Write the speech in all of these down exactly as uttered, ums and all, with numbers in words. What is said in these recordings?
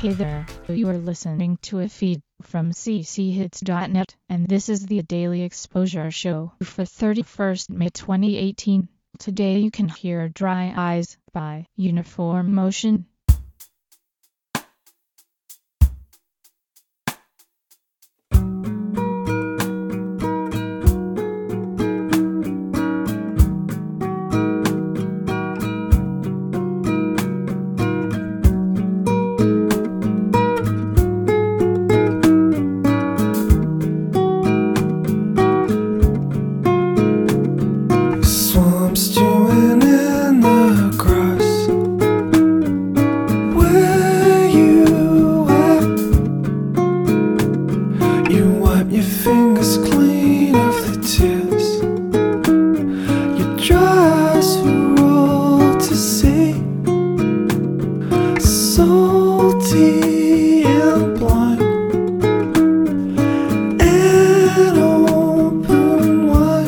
Hey there, you are listening to a feed from c c hits dot net, and this is the Daily Exposure Show for thirty-first May twenty eighteen. Today you can hear Dry Eyes by Uniform Motion. Stewing in the grass, where you at? You wipe your fingers clean of the tears. Your dry eyes are all to see, salty and blind, and open wide.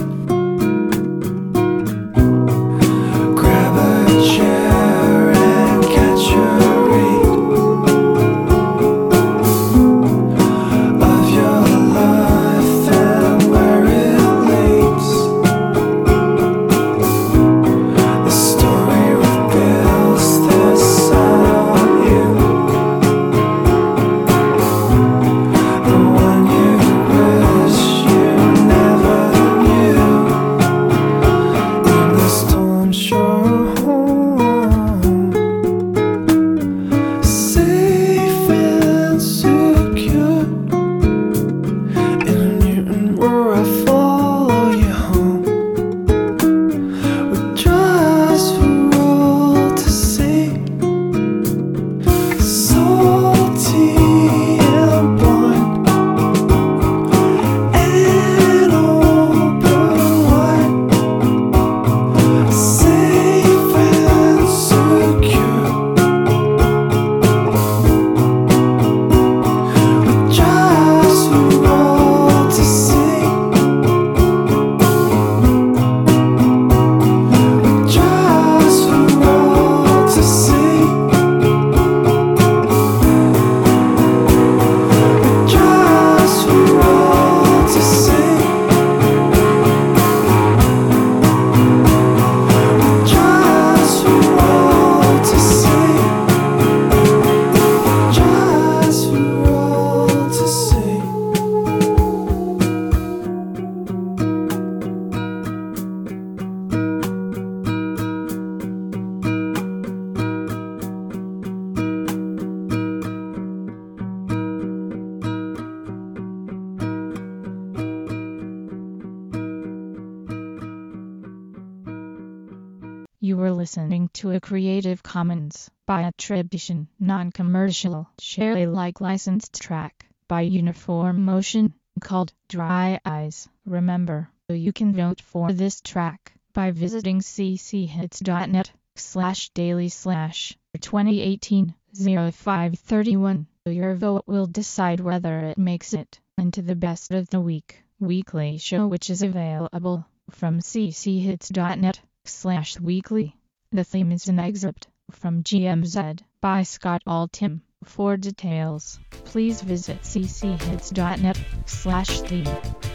You were listening to a Creative Commons by attribution, non-commercial, share Alike licensed track by Uniform Motion called Dry Eyes. Remember, you can vote for this track by visiting c c hits dot net slash daily slash twenty eighteen oh five thirty-one. Your vote will decide whether it makes it into the Best of the Week weekly show, which is available from c c hits dot net slash weekly. The theme is an excerpt from G M Z by Scott Altham. For details, please visit c c hits dot net slash theme.